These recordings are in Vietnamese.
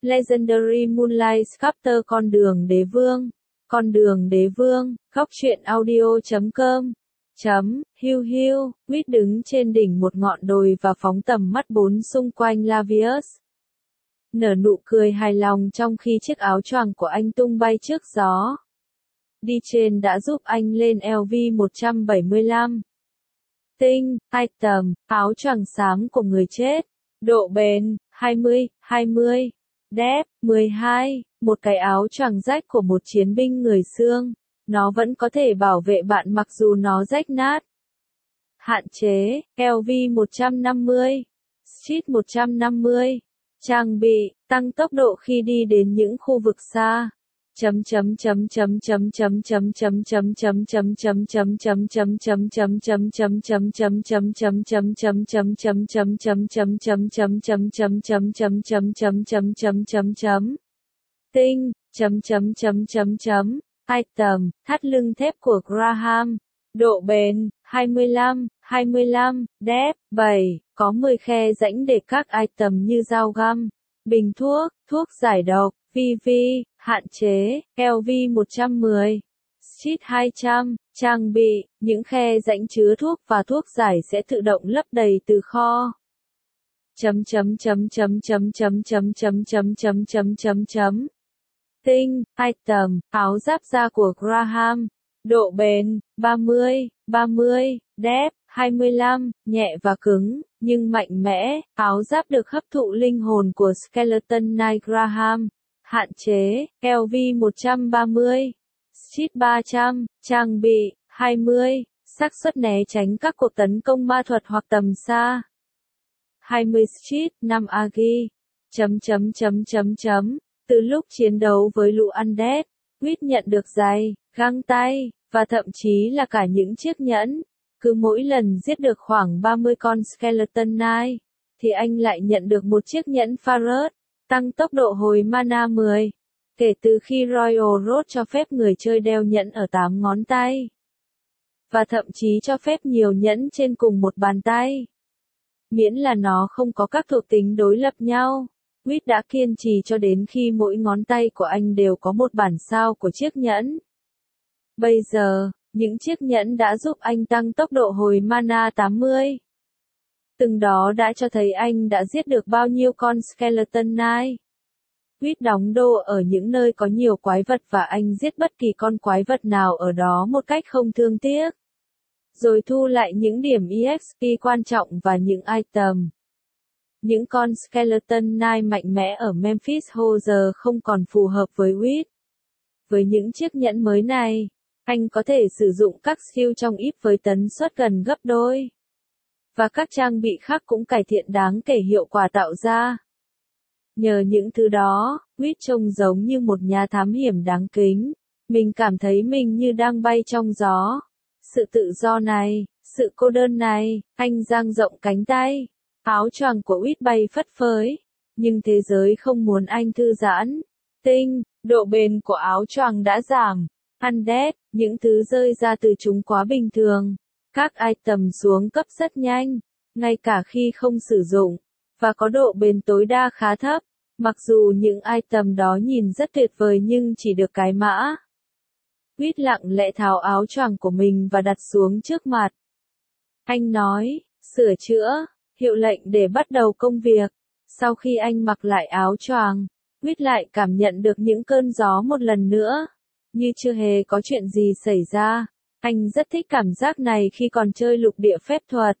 Legendary Moonlight Sculptor Con đường đế vương, góc truyện audio.com. Hiu hiu, Quýt đứng trên đỉnh một ngọn đồi và phóng tầm mắt bốn xung quanh Lavius. Nở nụ cười hài lòng trong khi chiếc áo choàng của anh tung bay trước gió. Đi trên đã giúp anh lên LV-175. Tinh, item, áo choàng xám của người chết. Độ bền, 20. Depth, 12, một cái áo choàng rách của một chiến binh người xương. Nó vẫn có thể bảo vệ bạn mặc dù nó rách nát. Hạn chế, LV-150. Street 150. Trang bị, tăng tốc độ khi đi đến những khu vực xa. Tinh, item, thắt lưng thép của Graham. Độ bền, 25. Depth, 7, có 10 khe rãnh để các item như dao găm, bình thuốc, thuốc giải độc, VV, hạn chế, LV-110. Street 200, trang bị, những khe rãnh chứa thuốc và thuốc giải sẽ tự động lấp đầy từ kho. Tinh, item, áo giáp da của Graham. Độ bền, 30. Depth, 25, nhẹ và cứng, nhưng mạnh mẽ. Áo giáp được hấp thụ linh hồn của Skeleton Knight Graham. Hạn chế, LV-130. Street 300, trang bị, 20, xác suất né tránh các cuộc tấn công ma thuật hoặc tầm xa. 20 Street 5 Agi. Từ lúc chiến đấu với lũ Undead, Quýt nhận được giày, găng tay, và thậm chí là cả những chiếc nhẫn. Cứ mỗi lần giết được khoảng 30 con Skeleton Knight, thì anh lại nhận được một chiếc nhẫn Farus, tăng tốc độ hồi mana 10. Kể từ khi Royal Road cho phép người chơi đeo nhẫn ở 8 ngón tay. Và thậm chí cho phép nhiều nhẫn trên cùng một bàn tay. Miễn là nó không có các thuộc tính đối lập nhau. Quýt đã kiên trì cho đến khi mỗi ngón tay của anh đều có một bản sao của chiếc nhẫn. Bây giờ, những chiếc nhẫn đã giúp anh tăng tốc độ hồi mana 80. Từng đó đã cho thấy anh đã giết được bao nhiêu con Skeleton Knight. Quýt đóng đô ở những nơi có nhiều quái vật và anh giết bất kỳ con quái vật nào ở đó một cách không thương tiếc. Rồi thu lại những điểm EXP quan trọng và những item. Những con Skeleton Knight mạnh mẽ ở Memphis giờ không còn phù hợp với Quýt. Với những chiếc nhẫn mới này, anh có thể sử dụng các skill trong if với tấn suất gần gấp đôi. Và các trang bị khác cũng cải thiện đáng kể hiệu quả tạo ra. Nhờ những thứ đó, Quýt trông giống như một nhà thám hiểm đáng kính. Mình cảm thấy mình như đang bay trong gió. Sự tự do này, sự cô đơn này, anh dang rộng cánh tay. Áo choàng của Quýt bay phất phới. Nhưng thế giới không muốn anh thư giãn. Tinh, độ bền của áo choàng đã giảm. Undead, những thứ rơi ra từ chúng quá bình thường. Các item xuống cấp rất nhanh, ngay cả khi không sử dụng, và có độ bền tối đa khá thấp. Mặc dù những item đó nhìn rất tuyệt vời nhưng chỉ được cái mã. Quýt lặng lẽ tháo áo choàng của mình và đặt xuống trước mặt. Anh nói, sửa chữa, hiệu lệnh để bắt đầu công việc. Sau khi anh mặc lại áo choàng, Quýt lại cảm nhận được những cơn gió một lần nữa. Như chưa hề có chuyện gì xảy ra. Anh rất thích cảm giác này khi còn chơi lục địa phép thuật.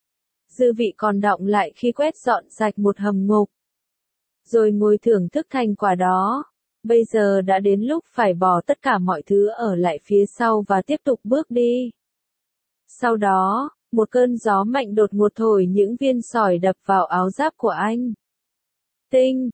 Dư vị còn đọng lại khi quét dọn sạch một hầm ngục. Rồi ngồi thưởng thức thành quả đó. Bây giờ đã đến lúc phải bỏ tất cả mọi thứ ở lại phía sau và tiếp tục bước đi. Sau đó, một cơn gió mạnh đột ngột thổi những viên sỏi đập vào áo giáp của anh. Tinh,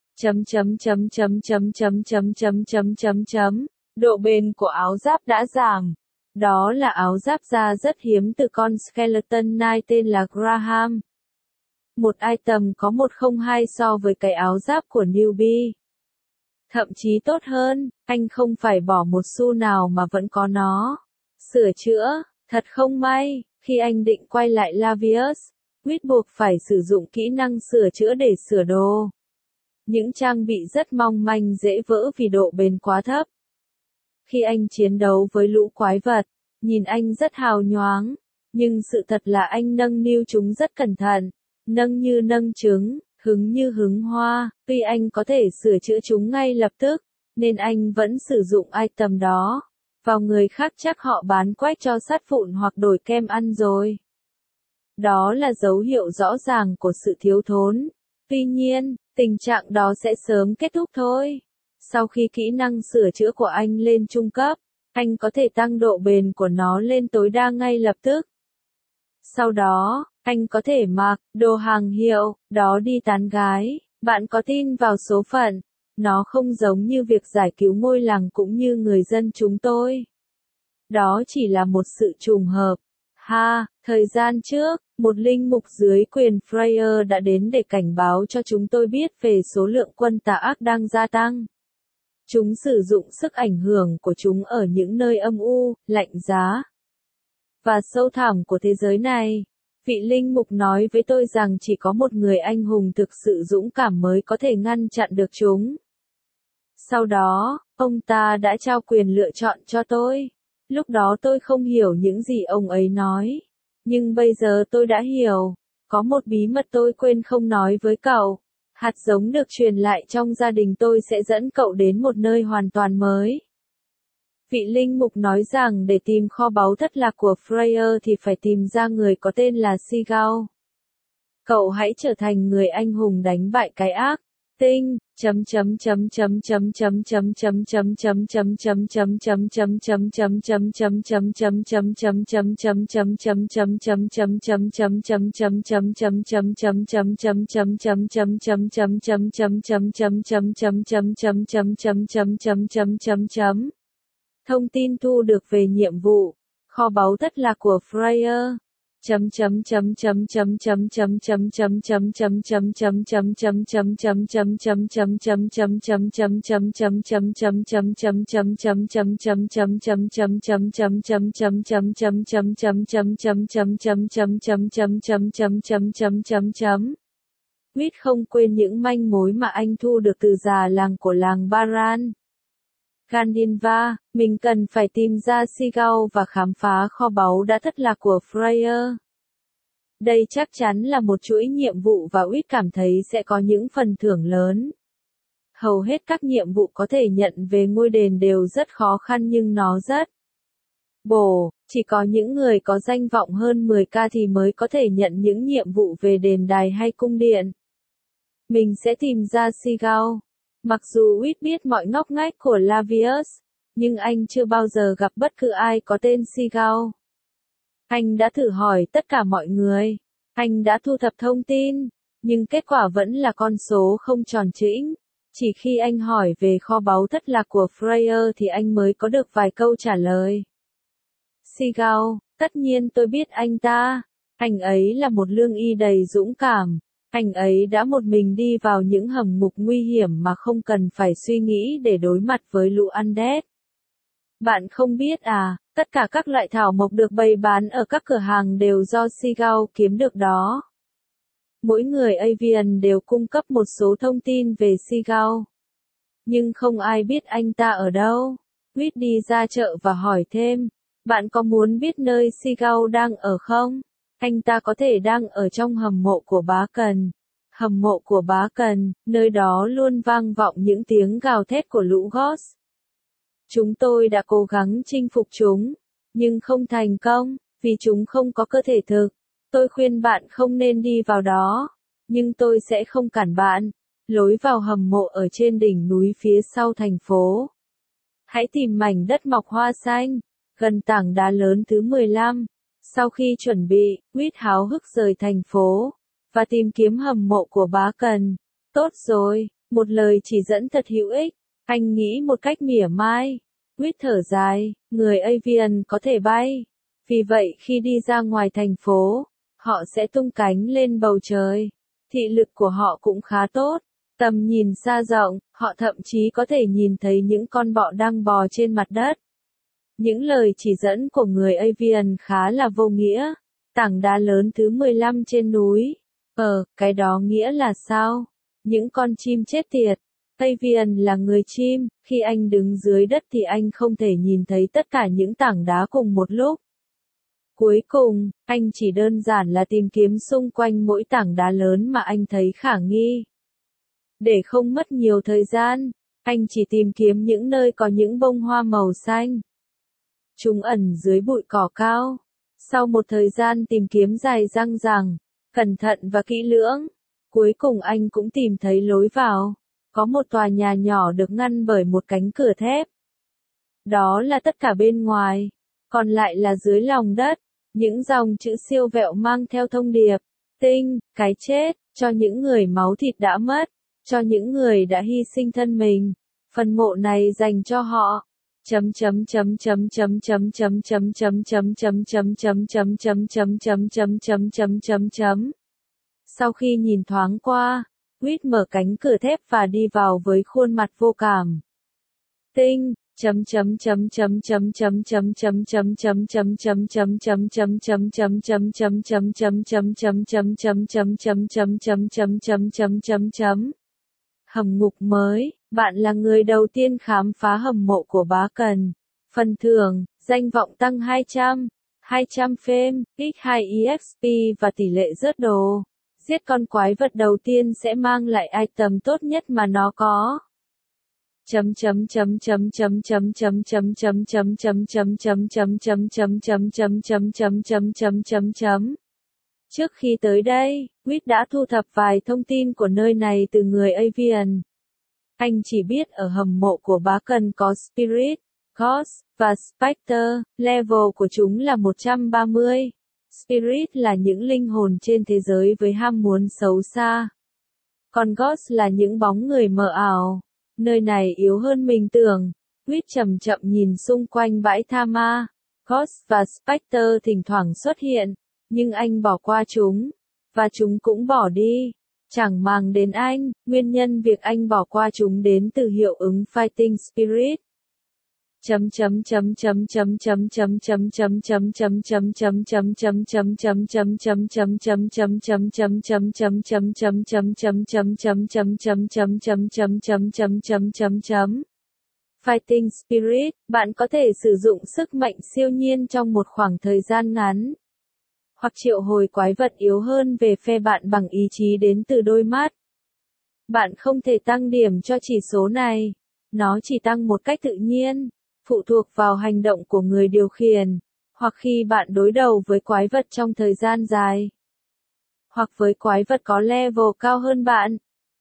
độ bền của áo giáp đã giảm. Đó là áo giáp da rất hiếm từ con Skeleton Knight tên là Graham. Một item có 102 so với cái áo giáp của newbie. Thậm chí tốt hơn, anh không phải bỏ một xu nào mà vẫn có nó. Sửa chữa, thật không may, khi anh định quay lại Lavius, Quýt buộc phải sử dụng kỹ năng sửa chữa để sửa đồ. Những trang bị rất mong manh dễ vỡ vì độ bền quá thấp. Khi anh chiến đấu với lũ quái vật, nhìn anh rất hào nhoáng, nhưng sự thật là anh nâng niu chúng rất cẩn thận, nâng như nâng trứng, hứng như hứng hoa, tuy anh có thể sửa chữa chúng ngay lập tức, nên anh vẫn sử dụng item đó. Vào người khác chắc họ bán quách cho sắt vụn hoặc đổi kem ăn rồi. Đó là dấu hiệu rõ ràng của sự thiếu thốn. Tuy nhiên, tình trạng đó sẽ sớm kết thúc thôi. Sau khi kỹ năng sửa chữa của anh lên trung cấp, anh có thể tăng độ bền của nó lên tối đa ngay lập tức. Sau đó, anh có thể mặc đồ hàng hiệu, đó đi tán gái. Bạn có tin vào số phận? Nó không giống như việc giải cứu ngôi làng cũng như người dân chúng tôi. Đó chỉ là một sự trùng hợp. Thời gian trước, một linh mục dưới quyền Freyr đã đến để cảnh báo cho chúng tôi biết về số lượng quân tà ác đang gia tăng. Chúng sử dụng sức ảnh hưởng của chúng ở những nơi âm u, lạnh giá và sâu thẳm của thế giới này. Vị linh mục nói với tôi rằng chỉ có một người anh hùng thực sự dũng cảm mới có thể ngăn chặn được chúng. Sau đó, ông ta đã trao quyền lựa chọn cho tôi. Lúc đó tôi không hiểu những gì ông ấy nói. Nhưng bây giờ tôi đã hiểu. Có một bí mật tôi quên không nói với cậu. Hạt giống được truyền lại trong gia đình tôi sẽ dẫn cậu đến một nơi hoàn toàn mới. Vị linh mục nói rằng để tìm kho báu thất lạc của Freyr thì phải tìm ra người có tên là Sigao. Cậu hãy trở thành người anh hùng đánh bại cái ác. Tinh. Thông tin thu được về nhiệm vụ kho báu thất lạc của Freyr. Huyết không quên những manh mối mà anh thu được từ già làng của làng Baran. Gandinva, mình cần phải tìm ra Sigao và khám phá kho báu đã thất lạc của Freyr. Đây chắc chắn là một chuỗi nhiệm vụ và Huyết cảm thấy sẽ có những phần thưởng lớn. Hầu hết các nhiệm vụ có thể nhận về ngôi đền đều rất khó khăn nhưng nó rất bổ, chỉ có những người có danh vọng hơn 10k thì mới có thể nhận những nhiệm vụ về đền đài hay cung điện. Mình sẽ tìm ra Sigao. Mặc dù Huyết biết mọi ngóc ngách của Lavius, nhưng anh chưa bao giờ gặp bất cứ ai có tên Sigao. Anh đã thử hỏi tất cả mọi người. Anh đã thu thập thông tin, nhưng kết quả vẫn là con số không tròn chỉnh. Chỉ khi anh hỏi về kho báu thất lạc của Freyr thì anh mới có được vài câu trả lời. Sigao, tất nhiên tôi biết anh ta. Anh ấy là một lương y đầy dũng cảm. Anh ấy đã một mình đi vào những hầm ngục nguy hiểm mà không cần phải suy nghĩ để đối mặt với lũ undead. Bạn không biết à, tất cả các loại thảo mộc được bày bán ở các cửa hàng đều do Sigao kiếm được đó. Mỗi người Avian đều cung cấp một số thông tin về Sigao. Nhưng không ai biết anh ta ở đâu. Huyết đi ra chợ và hỏi thêm, bạn có muốn biết nơi Sigao đang ở không? Anh ta có thể đang ở trong hầm mộ của Bá Cần. Hầm mộ của Bá Cần, nơi đó luôn vang vọng những tiếng gào thét của lũ Ghost. Chúng tôi đã cố gắng chinh phục chúng, nhưng không thành công, vì chúng không có cơ thể thực. Tôi khuyên bạn không nên đi vào đó, nhưng tôi sẽ không cản bạn. Lối vào hầm mộ ở trên đỉnh núi phía sau thành phố. Hãy tìm mảnh đất mọc hoa xanh, gần tảng đá lớn thứ 15. Sau khi chuẩn bị, Huyết háo hức rời thành phố, và tìm kiếm hầm mộ của Bá Cần. Tốt rồi, một lời chỉ dẫn thật hữu ích. Anh nghĩ một cách mỉa mai. Huyết thở dài, người Avian có thể bay. Vì vậy khi đi ra ngoài thành phố, họ sẽ tung cánh lên bầu trời. Thị lực của họ cũng khá tốt. Tầm nhìn xa rộng, họ thậm chí có thể nhìn thấy những con bọ đang bò trên mặt đất. Những lời chỉ dẫn của người Avian khá là vô nghĩa. Tảng đá lớn thứ 15 trên núi. Cái đó nghĩa là sao? Những con chim chết tiệt. Avian là người chim, khi anh đứng dưới đất thì anh không thể nhìn thấy tất cả những tảng đá cùng một lúc. Cuối cùng, anh chỉ đơn giản là tìm kiếm xung quanh mỗi tảng đá lớn mà anh thấy khả nghi. Để không mất nhiều thời gian, anh chỉ tìm kiếm những nơi có những bông hoa màu xanh. Chúng ẩn dưới bụi cỏ cao. Sau một thời gian tìm kiếm dài dằng dặc, cẩn thận và kỹ lưỡng, cuối cùng anh cũng tìm thấy lối vào. Có một tòa nhà nhỏ được ngăn bởi một cánh cửa thép. Đó là tất cả bên ngoài, còn lại là dưới lòng đất, những dòng chữ siêu vẹo mang theo thông điệp, tinh, cái chết, cho những người máu thịt đã mất, cho những người đã hy sinh thân mình, phần mộ này dành cho họ. Sau khi nhìn thoáng qua, Quýt mở cánh cửa thép và đi vào với khuôn mặt vô cảm. Tinh. Hầm ngục mới, bạn là người đầu tiên khám phá hầm mộ của Bá Cần. Phần thưởng, danh vọng tăng 200 fame, x2 exp và tỷ lệ rớt đồ. Giết con quái vật đầu tiên sẽ mang lại item tốt nhất mà nó có. Trước khi tới đây, Quýt đã thu thập vài thông tin của nơi này từ người Avian. Anh chỉ biết ở hầm mộ của Bá Cần có Spirit, Ghost và Spectre, level của chúng là 130. Spirit là những linh hồn trên thế giới với ham muốn xấu xa. Còn Ghost là những bóng người mờ ảo. Nơi này yếu hơn mình tưởng. Quýt chậm chậm nhìn xung quanh bãi tha ma. Ghost và Spectre thỉnh thoảng xuất hiện, nhưng anh bỏ qua chúng. Và chúng cũng bỏ đi. Chẳng màng đến anh, nguyên nhân việc anh bỏ qua chúng đến từ hiệu ứng Fighting Spirit. Fighting Spirit, bạn có thể sử dụng sức mạnh siêu nhiên trong một khoảng thời gian ngắn, hoặc triệu hồi quái vật yếu hơn về phe bạn bằng ý chí đến từ đôi mắt. Bạn không thể tăng điểm cho chỉ số này, nó chỉ tăng một cách tự nhiên, phụ thuộc vào hành động của người điều khiển, hoặc khi bạn đối đầu với quái vật trong thời gian dài, hoặc với quái vật có level cao hơn bạn.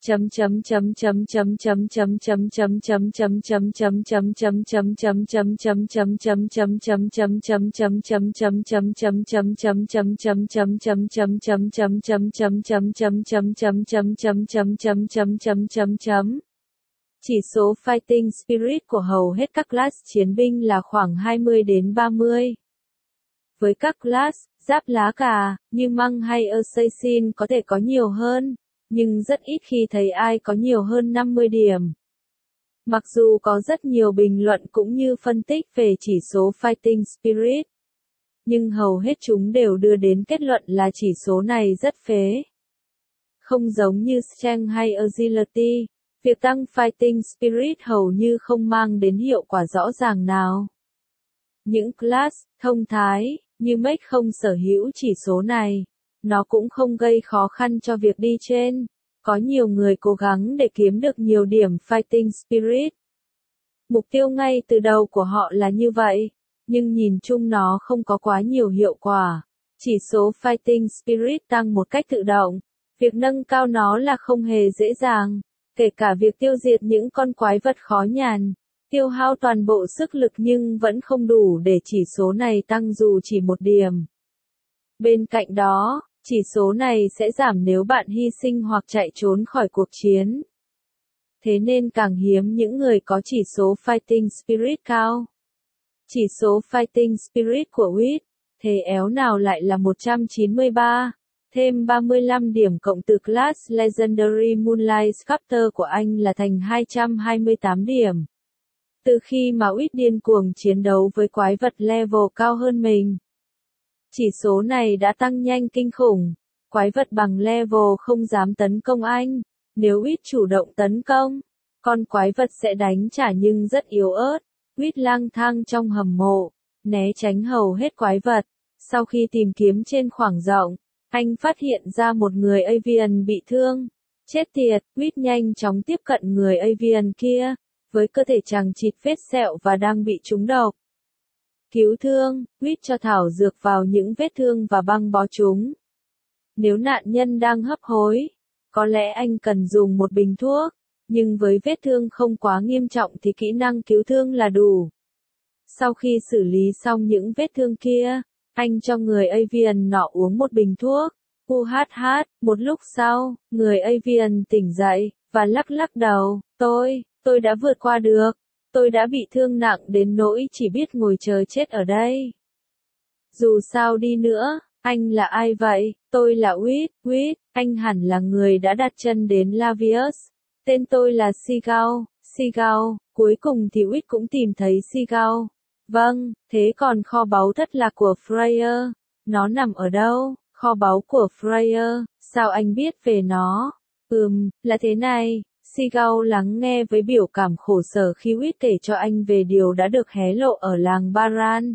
Chỉ số Fighting Spirit của hầu hết các class chiến binh là khoảng 20 đến 30. Với các class, giáp lá cà, như Monk hay Assassin có thể có nhiều hơn, nhưng rất ít khi thấy ai có nhiều hơn 50 điểm. Mặc dù có rất nhiều bình luận cũng như phân tích về chỉ số Fighting Spirit, nhưng hầu hết chúng đều đưa đến kết luận là chỉ số này rất phế. Không giống như Strength hay Agility, việc tăng Fighting Spirit hầu như không mang đến hiệu quả rõ ràng nào. Những class thông thái như Mech không sở hữu chỉ số này, nó cũng không gây khó khăn cho việc đi trên. Có nhiều người cố gắng để kiếm được nhiều điểm Fighting Spirit. Mục tiêu ngay từ đầu của họ là như vậy, nhưng nhìn chung nó không có quá nhiều hiệu quả. Chỉ số Fighting Spirit tăng một cách tự động. Việc nâng cao nó là không hề dễ dàng, kể cả việc tiêu diệt những con quái vật khó nhằn. Tiêu hao toàn bộ sức lực nhưng vẫn không đủ để chỉ số này tăng dù chỉ một điểm. Bên cạnh đó, chỉ số này sẽ giảm nếu bạn hy sinh hoặc chạy trốn khỏi cuộc chiến. Thế nên càng hiếm những người có chỉ số Fighting Spirit cao. Chỉ số Fighting Spirit của Quýt, thế éo nào lại là 193, thêm 35 điểm cộng từ class Legendary Moonlight Sculptor của anh là thành 228 điểm. Từ khi mà Quýt điên cuồng chiến đấu với quái vật level cao hơn mình, chỉ số này đã tăng nhanh kinh khủng. Quái vật bằng level không dám tấn công anh, Nếu Wit chủ động tấn công, con quái vật sẽ đánh trả nhưng rất yếu ớt. Wit lang thang trong hầm mộ, né tránh hầu hết quái vật. Sau khi tìm kiếm trên khoảng rộng, anh phát hiện ra một người Avian bị thương. Chết tiệt, Wit nhanh chóng tiếp cận người Avian kia, với cơ thể chằng chịt vết sẹo và đang bị trúng độc. Cứu thương, Wit cho thảo dược vào những vết thương và băng bó chúng. Nếu nạn nhân đang hấp hối, có lẽ anh cần dùng một bình thuốc, nhưng với vết thương không quá nghiêm trọng thì kỹ năng cứu thương là đủ. Sau khi xử lý xong những vết thương kia, anh cho người Avian nọ uống một bình thuốc. Một lúc sau, người Avian tỉnh dậy, và lắc lắc đầu, tôi đã vượt qua được. Tôi đã bị thương nặng đến nỗi chỉ biết ngồi chờ chết ở đây. Dù sao đi nữa, anh là ai vậy? Tôi là Wit, anh hẳn là người đã đặt chân đến Lavius. Tên tôi là Seagull, cuối cùng thì Wit cũng tìm thấy Seagull. Vâng, thế còn kho báu thất lạc của Freyr, nó nằm ở đâu? Kho báu của Freyr, sao anh biết về nó? Là thế này. Seagull lắng nghe với biểu cảm khổ sở khi Wit kể cho anh về điều đã được hé lộ ở làng Baran.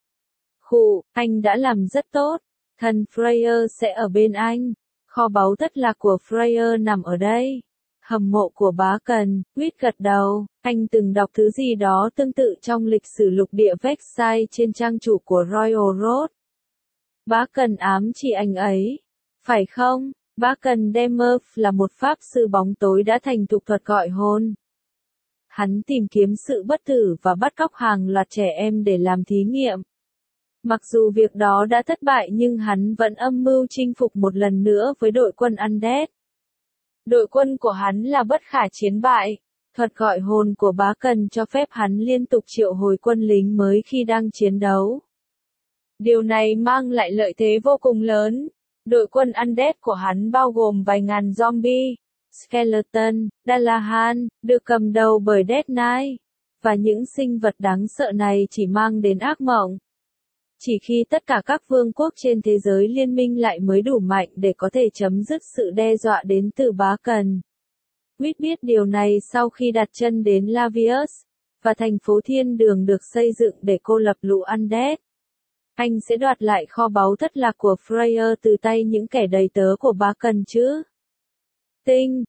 Anh đã làm rất tốt. Thần Freyr sẽ ở bên anh. Kho báu thất lạc của Freyr nằm ở đây. Hầm mộ của bá Cần, Wit gật đầu. Anh từng đọc thứ gì đó tương tự trong lịch sử lục địa Vexai trên trang chủ của Royal Road. Bá Cần ám chỉ anh ấy. Phải không? Bá Cần Demerf là một pháp sư bóng tối đã thành thục thuật gọi hồn. Hắn tìm kiếm sự bất tử và bắt cóc hàng loạt trẻ em để làm thí nghiệm. Mặc dù việc đó đã thất bại nhưng hắn vẫn âm mưu chinh phục một lần nữa với đội quân Undead. Đội quân của hắn là bất khả chiến bại. Thuật gọi hồn của Bá Cần cho phép hắn liên tục triệu hồi quân lính mới khi đang chiến đấu. Điều này mang lại lợi thế vô cùng lớn. Đội quân Undead của hắn bao gồm vài ngàn zombie, skeleton, Dalahan, được cầm đầu bởi Death Knight. Và những sinh vật đáng sợ này chỉ mang đến ác mộng. Chỉ khi tất cả các vương quốc trên thế giới liên minh lại mới đủ mạnh để có thể chấm dứt sự đe dọa đến từ Bá Cần. Wit biết điều này sau khi đặt chân đến Lavius, và thành phố thiên đường được xây dựng để cô lập lũ Undead. Anh sẽ đoạt lại kho báu thất lạc của Freyr từ tay những kẻ đầy tớ của Bá Cần chứ. Tinh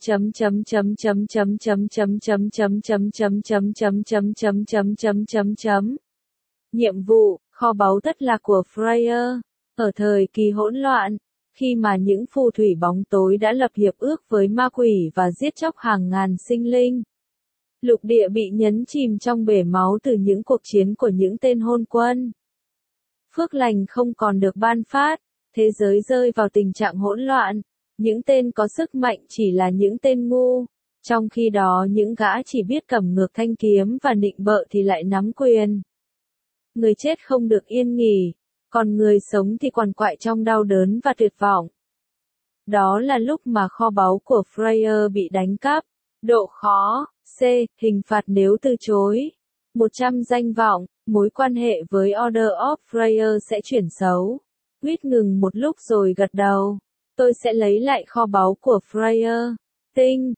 Nhiệm vụ, kho báu thất lạc của Freyr. Ở thời kỳ hỗn loạn, khi mà những phù thủy bóng tối đã lập hiệp ước với ma quỷ và giết chóc hàng ngàn sinh linh. Lục địa bị nhấn chìm trong bể máu từ những cuộc chiến của những tên hôn quân. Phước lành không còn được ban phát, thế giới rơi vào tình trạng hỗn loạn. Những tên có sức mạnh chỉ là những tên ngu. Trong khi đó những gã chỉ biết cầm ngược thanh kiếm và nịnh bợ thì lại nắm quyền. Người chết không được yên nghỉ, còn người sống thì quằn quại trong đau đớn và tuyệt vọng. Đó là lúc mà kho báu của Freyr bị đánh cắp. Độ khó, C. Hình phạt nếu từ chối. 100 danh vọng, mối quan hệ với Order of Freyr sẽ chuyển xấu. Wit ngừng một lúc rồi gật đầu. Tôi sẽ lấy lại kho báu của Freyr. Tinh,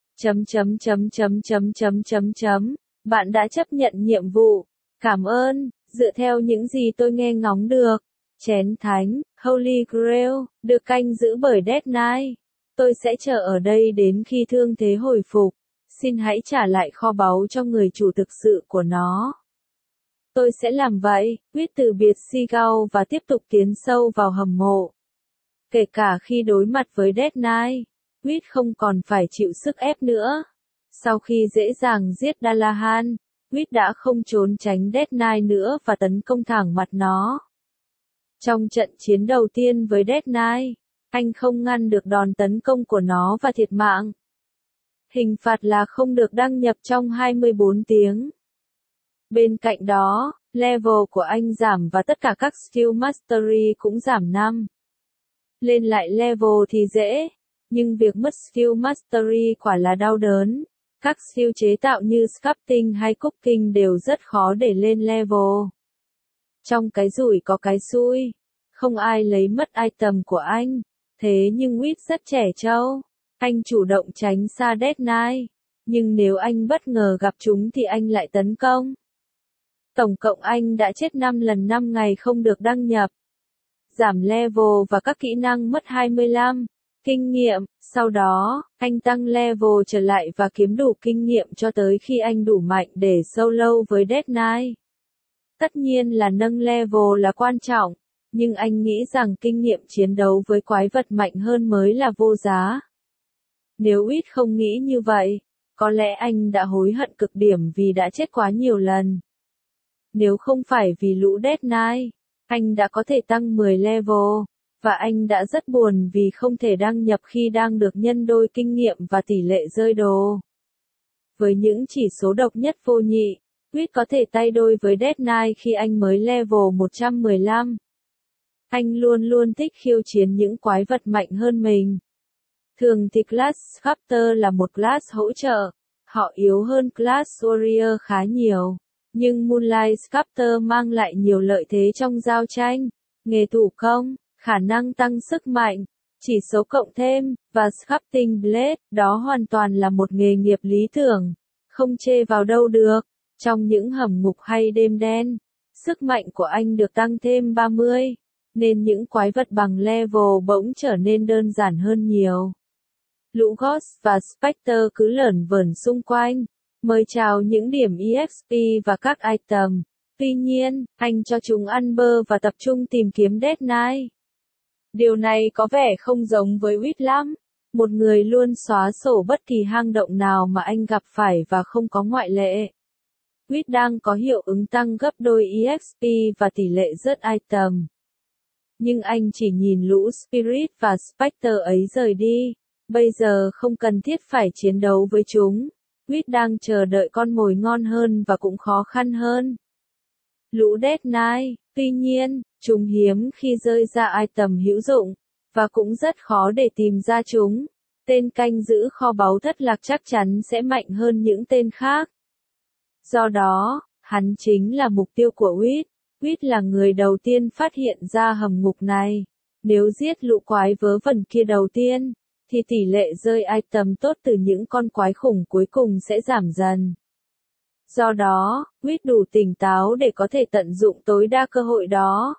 Bạn đã chấp nhận nhiệm vụ. Cảm ơn, dựa theo những gì tôi nghe ngóng được. Chén thánh, Holy Grail, được canh giữ bởi Death Knight. Tôi sẽ chờ ở đây đến khi thương thế hồi phục. Xin hãy trả lại kho báu cho người chủ thực sự của nó. Tôi sẽ làm vậy. Wit từ biệt Seagull và tiếp tục tiến sâu vào hầm mộ. Kể cả khi đối mặt với Death Knight, Wit không còn phải chịu sức ép nữa. Sau khi dễ dàng giết Dalahan, Wit đã không trốn tránh Death Knight nữa và tấn công thẳng mặt nó. Trong trận chiến đầu tiên với Death Knight, anh không ngăn được đòn tấn công của nó và thiệt mạng. Hình phạt là không được đăng nhập trong 24 tiếng. Bên cạnh đó, level của anh giảm và tất cả các skill mastery cũng giảm 5. Lên lại level thì dễ, nhưng việc mất skill mastery quả là đau đớn. Các skill chế tạo như sculpting hay cooking đều rất khó để lên level. Trong cái rủi có cái xui, không ai lấy mất item của anh, thế nhưng Wit rất trẻ trâu. Anh chủ động tránh xa Death Knight, nhưng nếu anh bất ngờ gặp chúng thì anh lại tấn công. Tổng cộng anh đã chết 5 lần 5 ngày không được đăng nhập. Giảm level và các kỹ năng mất 25 kinh nghiệm, sau đó, anh tăng level trở lại và kiếm đủ kinh nghiệm cho tới khi anh đủ mạnh để solo với Death Knight. Tất nhiên là nâng level là quan trọng, nhưng anh nghĩ rằng kinh nghiệm chiến đấu với quái vật mạnh hơn mới là vô giá. Nếu ít không nghĩ như vậy, có lẽ anh đã hối hận cực điểm vì đã chết quá nhiều lần. Nếu không phải vì lũ Death Knight, anh đã có thể tăng 10 level, và anh đã rất buồn vì không thể đăng nhập khi đang được nhân đôi kinh nghiệm và tỷ lệ rơi đồ. Với những chỉ số độc nhất vô nhị, Quýt có thể tay đôi với Death Knight khi anh mới level 115. Anh luôn luôn thích khiêu chiến những quái vật mạnh hơn mình. Thường thì Class Sculptor là một class hỗ trợ, họ yếu hơn Class Warrior khá nhiều. Nhưng Moonlight Sculptor mang lại nhiều lợi thế trong giao tranh, nghề thủ công, khả năng tăng sức mạnh, chỉ số cộng thêm, và Sculpting Blade, đó hoàn toàn là một nghề nghiệp lý tưởng, không chê vào đâu được. Trong những hầm ngục hay đêm đen, sức mạnh của anh được tăng thêm 30, nên những quái vật bằng level bỗng trở nên đơn giản hơn nhiều. Lũ Ghost và Spectre cứ lởn vởn xung quanh, mời chào những điểm EXP và các item. Tuy nhiên, anh cho chúng ăn bơ và tập trung tìm kiếm Death Knight. Điều này có vẻ không giống với Quýt lắm. Một người luôn xóa sổ bất kỳ hang động nào mà anh gặp phải và không có ngoại lệ. Quýt đang có hiệu ứng tăng gấp đôi EXP và tỷ lệ rớt item. Nhưng anh chỉ nhìn lũ Spirit và Spectre ấy rời đi. Bây giờ không cần thiết phải chiến đấu với chúng. Quýt đang chờ đợi con mồi ngon hơn và cũng khó khăn hơn. Lũ Death Knight, tuy nhiên, chúng hiếm khi rơi ra item hữu dụng, và cũng rất khó để tìm ra chúng. Tên canh giữ kho báu thất lạc chắc chắn sẽ mạnh hơn những tên khác. Do đó, hắn chính là mục tiêu của Quýt. Quýt là người đầu tiên phát hiện ra hầm ngục này. Nếu giết lũ quái vớ vẩn kia đầu tiên, thì tỷ lệ rơi item tốt từ những con quái khủng cuối cùng sẽ giảm dần. Do đó, Quýt đủ tỉnh táo để có thể tận dụng tối đa cơ hội đó.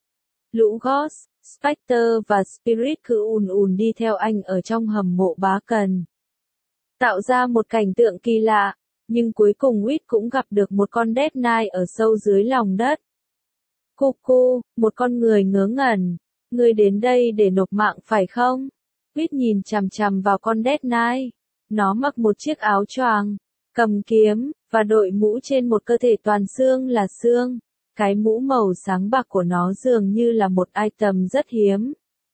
Lũ Ghost, Spectre và Spirit cứ ùn đi theo anh ở trong hầm mộ bá cần. Tạo ra một cảnh tượng kỳ lạ, nhưng cuối cùng Quýt cũng gặp được một con Death Knight ở sâu dưới lòng đất. Cuckoo, một con người ngớ ngẩn. Ngươi đến đây để nộp mạng phải không? Quýt nhìn chằm chằm vào con Death Knight. Nó mặc một chiếc áo choàng, cầm kiếm, và đội mũ trên một cơ thể toàn xương là xương. Cái mũ màu sáng bạc của nó dường như là một item rất hiếm.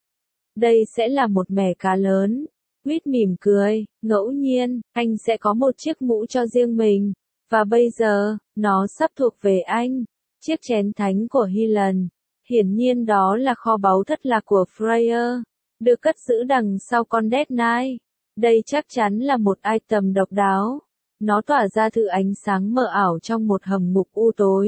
Đây sẽ là một mẻ cá lớn. Quýt mỉm cười, ngẫu nhiên, anh sẽ có một chiếc mũ cho riêng mình. Và bây giờ, nó sắp thuộc về anh. Chiếc chén thánh của Hyland. Hiển nhiên đó là kho báu thất lạc của Freya, được cất giữ đằng sau con Death Knight. Đây chắc chắn là một item độc đáo. Nó tỏa ra thứ ánh sáng mờ ảo trong một hầm ngục u tối.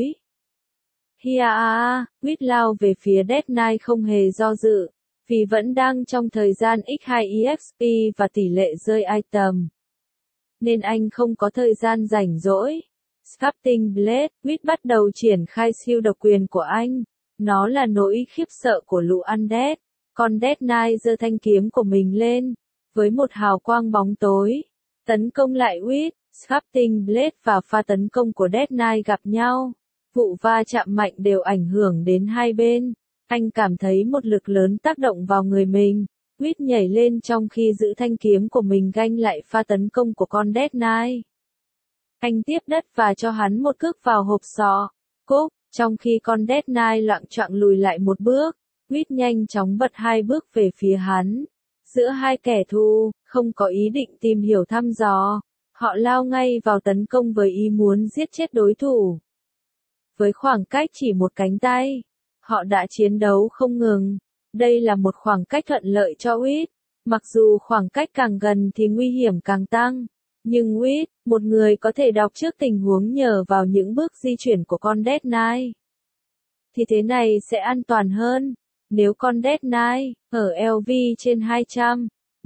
Hiaa, Quýt lao về phía Death Knight không hề do dự, vì vẫn đang trong thời gian x2 EXP và tỷ lệ rơi item. Nên anh không có thời gian rảnh rỗi. Sculpting Blade, Quýt bắt đầu triển khai siêu độc quyền của anh. Nó là nỗi khiếp sợ của lũ Undead. Con Death Knight giơ thanh kiếm của mình lên, với một hào quang bóng tối, tấn công lại Quýt. Sculpting Blade và pha tấn công của Death Knight gặp nhau. Vụ va chạm mạnh đều ảnh hưởng đến hai bên. Anh cảm thấy một lực lớn tác động vào người mình. Quýt nhảy lên trong khi giữ thanh kiếm của mình ganh lại pha tấn công của con Death Knight. Anh tiếp đất và cho hắn một cước vào hộp sọ. Cốp, trong khi con Death Knight loạng choạng lùi lại một bước, Quýt nhanh chóng bật hai bước về phía hắn. Giữa hai kẻ thù, không có ý định tìm hiểu thăm dò. Họ lao ngay vào tấn công với ý muốn giết chết đối thủ. Với khoảng cách chỉ một cánh tay, họ đã chiến đấu không ngừng. Đây là một khoảng cách thuận lợi cho Quýt. Mặc dù khoảng cách càng gần thì nguy hiểm càng tăng. Nhưng Quýt, một người có thể đọc trước tình huống nhờ vào những bước di chuyển của con Death Knight, thì thế này sẽ an toàn hơn. Nếu con Death Knight ở LV trên 200,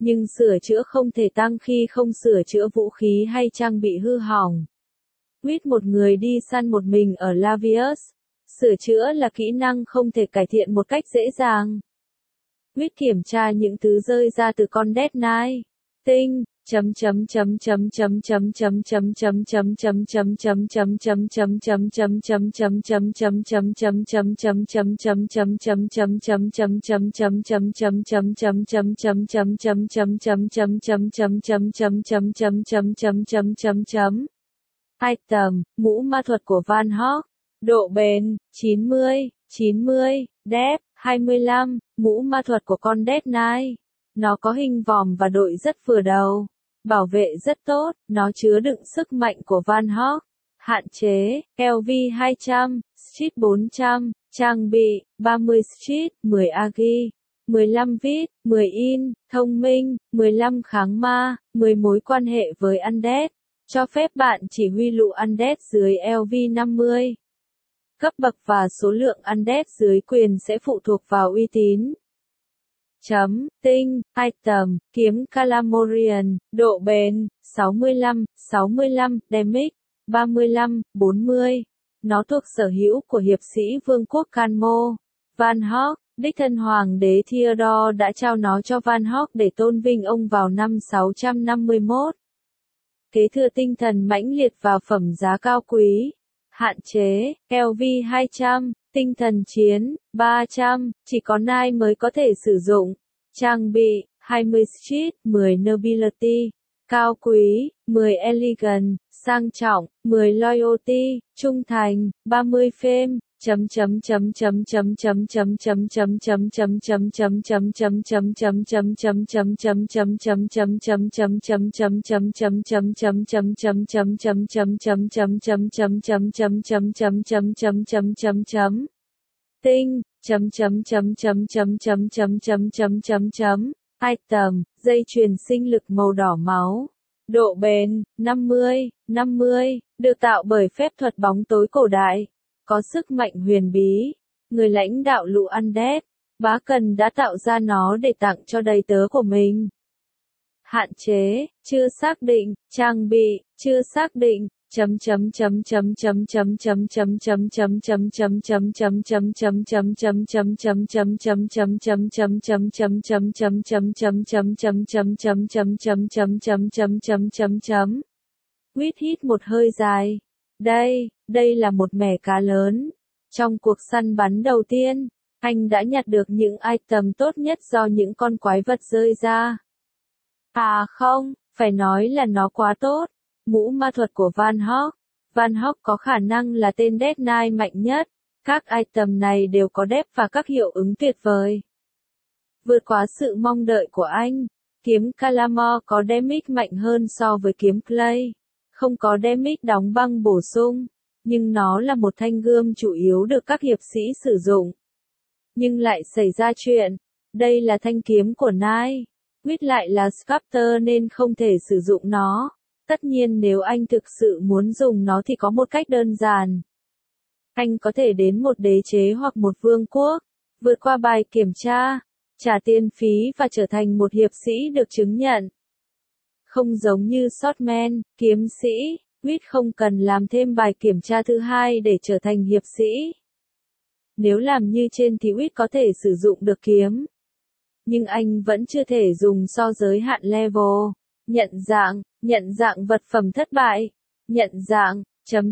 Nhưng sửa chữa không thể tăng khi không sửa chữa vũ khí hay trang bị hư hỏng. Quýt một người đi săn một mình ở Lavius. Sửa chữa là kỹ năng không thể cải thiện một cách dễ dàng. Quýt kiểm tra những thứ rơi ra từ con Dead Knight. Tinh. Item, mũ ma thuật của Van Hog. Độ bền, 90, depth, 25, mũ ma thuật của con Dead Knight. Nó có hình vòm và đội rất vừa đầu. Bảo vệ rất tốt, nó chứa đựng sức mạnh của Van Hog. Hạn chế, LV 200, Street 400, trang bị, 30 Street, 10 Agi, 15 Vit, 10 In, thông minh, 15 kháng ma, 10 mối quan hệ với Undead. Cho phép bạn chỉ huy lũ Undead dưới LV 50. Cấp bậc và số lượng Undead dưới quyền sẽ phụ thuộc vào uy tín. Tinh, item, kiếm Calamorian, độ bền, 65, damage, 35, 40. Nó thuộc sở hữu của hiệp sĩ vương quốc Canmo. Van Hog, đích thân hoàng đế Theodore đã trao nó cho Van Hog để tôn vinh ông vào năm 651. Kế thừa tinh thần mãnh liệt và phẩm giá cao quý. Hạn chế, LV 200, tinh thần chiến, 300, chỉ có Knight mới có thể sử dụng. Trang bị, 20 Street, 10 Nobility, cao quý, 10 Elegant, sang trọng, 10 Loyalty, trung thành, 30 Fame. Tinh. Item, dây chuyền sinh lực màu đỏ máu. Độ bền, 50, được tạo bởi phép thuật bóng tối cổ đại. Có sức mạnh huyền bí. Người lãnh đạo lũ Undead, Bá Cần đã tạo ra nó để tặng cho đầy tớ của mình. Hạn chế, chưa xác định, trang bị, chưa xác định. Quýt hít một hơi dài. Đây là một mẻ cá lớn. Trong cuộc săn bắn đầu tiên, anh đã nhặt được những item tốt nhất do những con quái vật rơi ra. À không, phải nói là nó quá tốt. Mũ ma thuật của Van Hog. Van Hog có khả năng là tên Dead Knight mạnh nhất. Các item này đều có depth và các hiệu ứng tuyệt vời. Vượt quá sự mong đợi của anh, kiếm Calamor có damage mạnh hơn so với kiếm Clay. Không có damage đóng băng bổ sung, nhưng nó là một thanh gươm chủ yếu được các hiệp sĩ sử dụng. Nhưng lại xảy ra chuyện, đây là thanh kiếm của Knight. Quýt lại là Sculptor nên không thể sử dụng nó. Tất nhiên nếu anh thực sự muốn dùng nó thì có một cách đơn giản. Anh có thể đến một đế chế hoặc một vương quốc, vượt qua bài kiểm tra, trả tiền phí và trở thành một hiệp sĩ được chứng nhận. Không giống như Swordman, kiếm sĩ, Quýt không cần làm thêm bài kiểm tra thứ hai để trở thành hiệp sĩ. Nếu làm như trên thì Quýt có thể sử dụng được kiếm. Nhưng anh vẫn chưa thể dùng so giới hạn level. Nhận dạng vật phẩm thất bại. Nhận dạng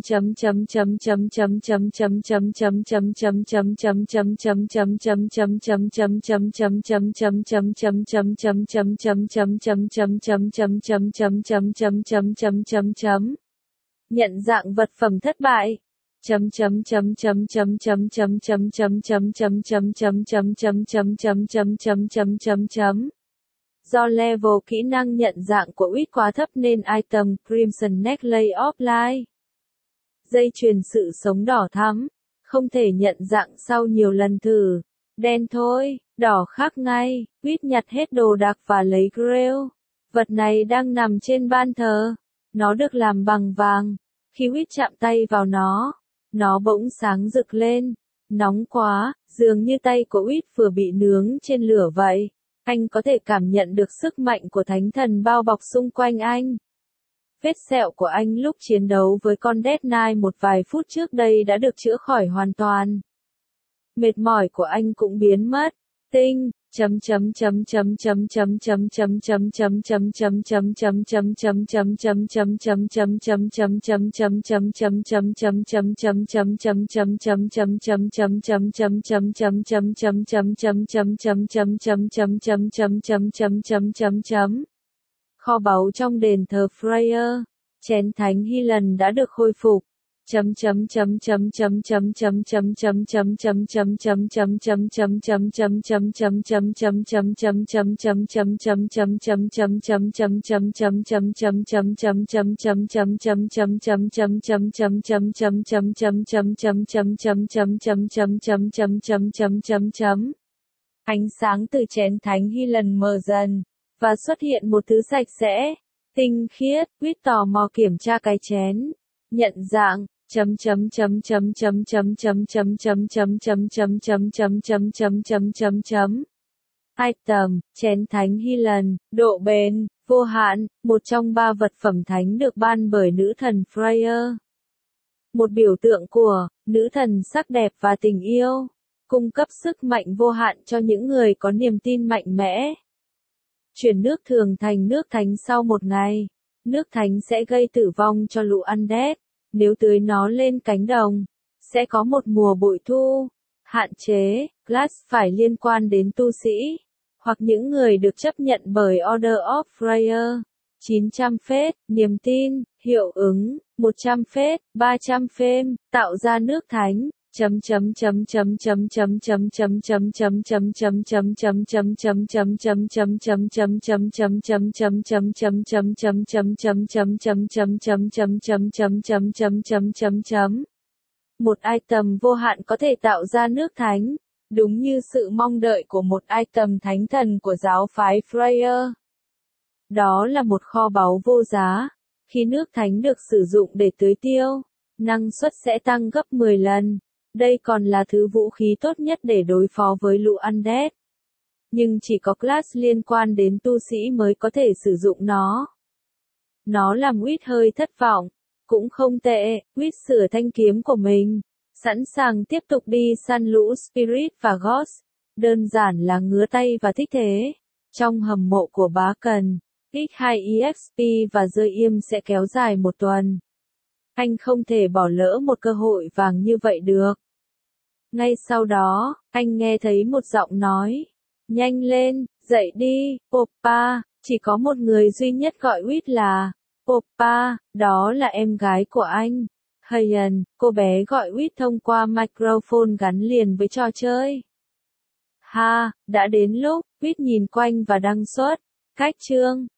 Nhận dạng vật phẩm thất bại. Do level kỹ năng nhận dạng của Quýt quá thấp nên item Crimson Necklace of Light, dây chuyền sự sống đỏ thắm, không thể nhận dạng sau nhiều lần thử. Đen thôi, đỏ khác ngay. Quýt nhặt hết đồ đạc và lấy Grail. Vật này đang nằm trên ban thờ. Nó được làm bằng vàng. Khi Quýt chạm tay vào nó bỗng sáng rực lên. Nóng quá, dường như tay của Quýt vừa bị nướng trên lửa vậy. Anh có thể cảm nhận được sức mạnh của thánh thần bao bọc xung quanh anh. Vết sẹo của anh lúc chiến đấu với con Death Knight một vài phút trước đây đã được chữa khỏi hoàn toàn. Mệt mỏi của anh cũng biến mất. Tinh Kho báu trong đền thờ Freya, chén thánh Helen đã được khôi phục. Ánh sáng từ chén thánh Helen mờ dần và xuất hiện một thứ sạch sẽ, tinh khiết. Quýt tò mò kiểm tra cái chén, nhận dạng Item, chén thánh Helen, độ bền, vô hạn, một trong 3 vật phẩm thánh được ban bởi nữ thần Freya. Một biểu tượng của nữ thần sắc đẹp và tình yêu, cung cấp sức mạnh vô hạn cho những người có niềm tin mạnh mẽ. Chuyển nước thường thành nước thánh sau một ngày. Nước thánh sẽ gây tử vong cho lũ undead. Nếu tưới nó lên cánh đồng, sẽ có một mùa bội thu. Hạn chế, glass phải liên quan đến tu sĩ, hoặc những người được chấp nhận bởi Order of Freya. 900 phết, niềm tin, hiệu ứng, 100 phết, 300 phêm, tạo ra nước thánh. Một item vô hạn có thể tạo ra nước thánh, đúng như sự mong đợi của một item thánh thần của giáo phái Freya. Đó là một kho báu vô giá. Khi nước thánh được sử dụng để tưới tiêu, năng suất sẽ tăng gấp 10 lần. Đây còn là thứ vũ khí tốt nhất để đối phó với lũ undead. Nhưng chỉ có class liên quan đến tu sĩ mới có thể sử dụng nó. Nó làm Wit hơi thất vọng. Cũng không tệ, Wit sửa thanh kiếm của mình. Sẵn sàng tiếp tục đi săn lũ Spirit và Ghost. Đơn giản là ngứa tay và thích thế. Trong hầm mộ của bá cần, X2 EXP và rơi im sẽ kéo dài một tuần. Anh không thể bỏ lỡ một cơ hội vàng như vậy được. Ngay sau đó, anh nghe thấy một giọng nói. Nhanh lên, dậy đi, Oppa. Chỉ có một người duy nhất gọi Wit là Oppa, đó là em gái của anh. Hayan, cô bé gọi Wit thông qua microphone gắn liền với trò chơi. Ha, đã đến lúc, Wit nhìn quanh và đăng xuất. Cách chương.